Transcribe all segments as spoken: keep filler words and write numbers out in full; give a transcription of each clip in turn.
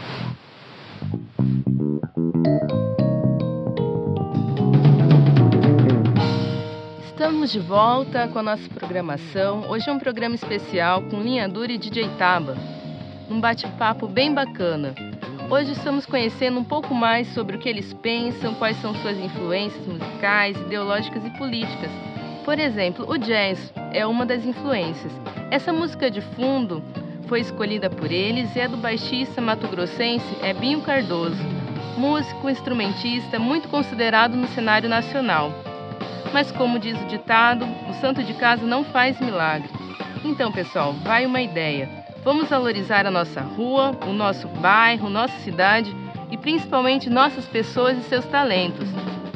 Estamos de volta com a nossa programação. Hoje é um programa especial com Linha Dura e D J Taba, um bate-papo bem bacana. Hoje estamos conhecendo um pouco mais sobre o que eles pensam, quais são suas influências musicais, ideológicas e políticas. Por exemplo, o jazz é uma das influências. Essa música de fundo foi escolhida por eles e é do baixista mato-grossense Ebinho Cardoso, músico, instrumentista, muito considerado no cenário nacional. Mas como diz o ditado, o santo de casa não faz milagre. Então, pessoal, vai uma ideia. Vamos valorizar a nossa rua, o nosso bairro, nossa cidade e principalmente nossas pessoas e seus talentos.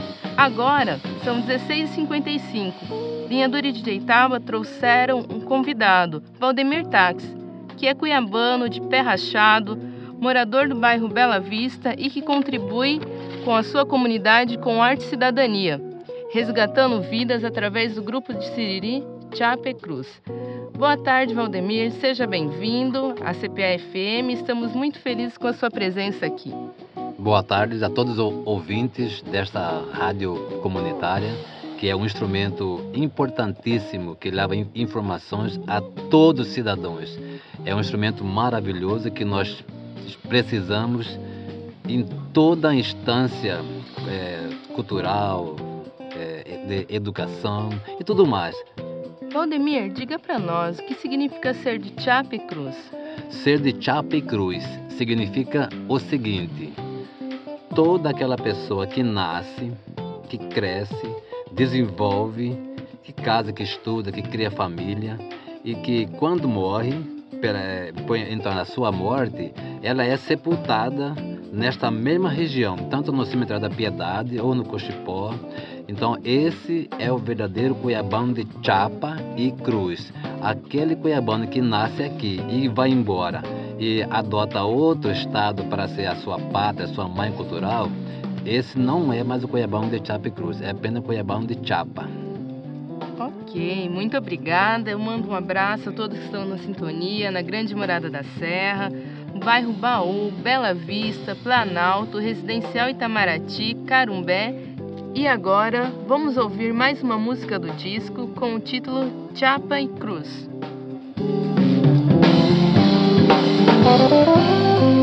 Agora, são dezesseis e cinquenta e cinco. Linha Dura e D J Taba trouxeram um convidado, Valdemir Tax, que é cuiabano de pé rachado, morador do bairro Bela Vista e que contribui com a sua comunidade com arte e cidadania, resgatando vidas através do grupo de Siriri Chapé Cruz. Boa tarde, Valdemir. Seja bem-vindo à C P A F M. Estamos muito felizes com a sua presença aqui. Boa tarde a todos os ouvintes desta rádio comunitária, que é um instrumento importantíssimo que leva informações a todos os cidadãos. É um instrumento maravilhoso que nós precisamos em toda a instância é, cultural, é, de educação e tudo mais. Valdemir, diga para nós o que significa ser de Chapé Cruz. Ser de Chapé Cruz significa o seguinte: toda aquela pessoa que nasce, que cresce, desenvolve, que casa, que estuda, que cria família e que quando morre, então na sua morte, ela é sepultada nesta mesma região, tanto no cemitério da Piedade ou no Cochipó. Então esse é o verdadeiro cuiabano de chapa e cruz, aquele cuiabano que nasce aqui e vai embora e adota outro estado para ser a sua pátria, a sua mãe cultural. Esse não é mais o cuiabano de chapa e cruz, é apenas o cuiabano de chapa. Ok, muito obrigada. Eu mando um abraço a todos que estão na sintonia, na Grande Morada da Serra, bairro Baú, Bela Vista, Planalto, Residencial Itamaraty, Carumbé. E agora vamos ouvir mais uma música do disco com o título Chapa e Cruz.